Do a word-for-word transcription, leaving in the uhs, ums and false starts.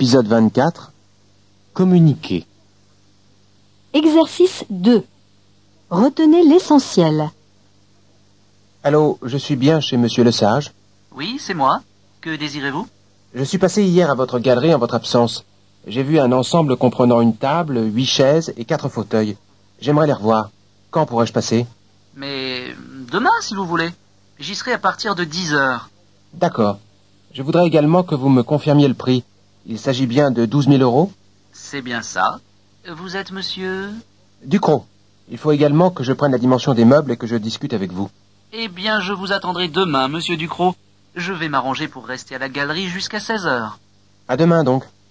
Épisode vingt-quatre. Communiquer. Exercice deux. Retenez l'essentiel. Allô, je suis bien chez Monsieur Lesage. Oui, c'est moi. Que désirez-vous? Je suis passé hier à votre galerie en votre absence. J'ai vu un ensemble comprenant une table, huit chaises et quatre fauteuils. J'aimerais les revoir. Quand pourrais-je passer? Mais demain, si vous voulez. J'y serai à partir de dix heures. D'accord. Je voudrais également que vous me confirmiez le prix. Il s'agit bien de douze mille euros? C'est bien ça. Vous êtes monsieur? Ducrot. Il faut également que je prenne la dimension des meubles et que je discute avec vous. Eh bien, je vous attendrai demain, monsieur Ducrot. Je vais m'arranger pour rester à la galerie jusqu'à seize heures. À demain donc.